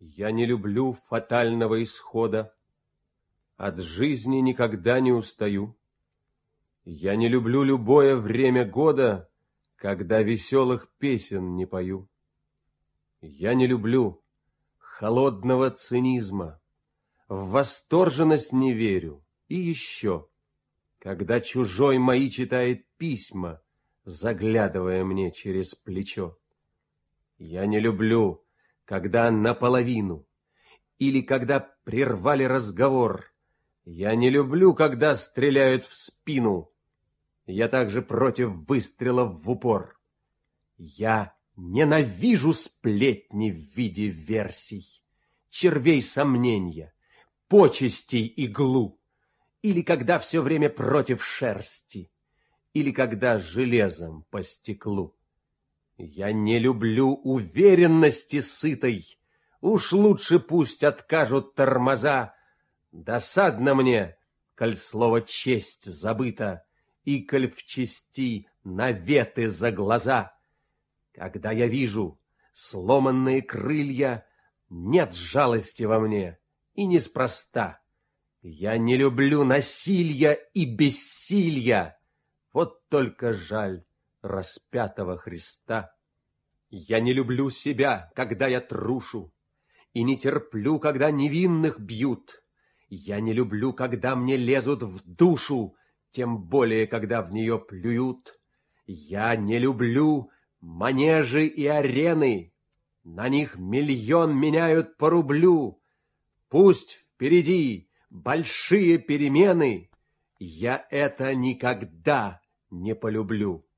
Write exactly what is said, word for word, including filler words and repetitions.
Я не люблю фатального исхода, от жизни никогда не устаю. Я не люблю любое время года, когда веселых песен не пою. Я не люблю холодного цинизма, в восторженность не верю. И еще, когда чужой мои читает письма, заглядывая мне через плечо. Я не люблю, когда наполовину, или когда прервали разговор. Я не люблю, когда стреляют в спину. Я также против выстрелов в упор. Я ненавижу сплетни в виде версий, червей сомнения, почестей иглу, или когда все время против шерсти, или когда железом по стеклу. Я не люблю уверенности сытой, уж лучше пусть откажут тормоза. Досадно мне, коль слово «честь» забыто, и коль в чести наветы за глаза. Когда я вижу сломанные крылья, нет жалости во мне, и неспроста. Я не люблю насилья и бессилья, вот только жаль распятого Христа. Я не люблю себя, когда я трушу, и не терплю, когда невинных бьют. Я не люблю, когда мне лезут в душу, тем более, когда в нее плюют. Я не люблю манежи и арены, на них миллион меняют по рублю. Пусть впереди большие перемены, я это никогда не полюблю.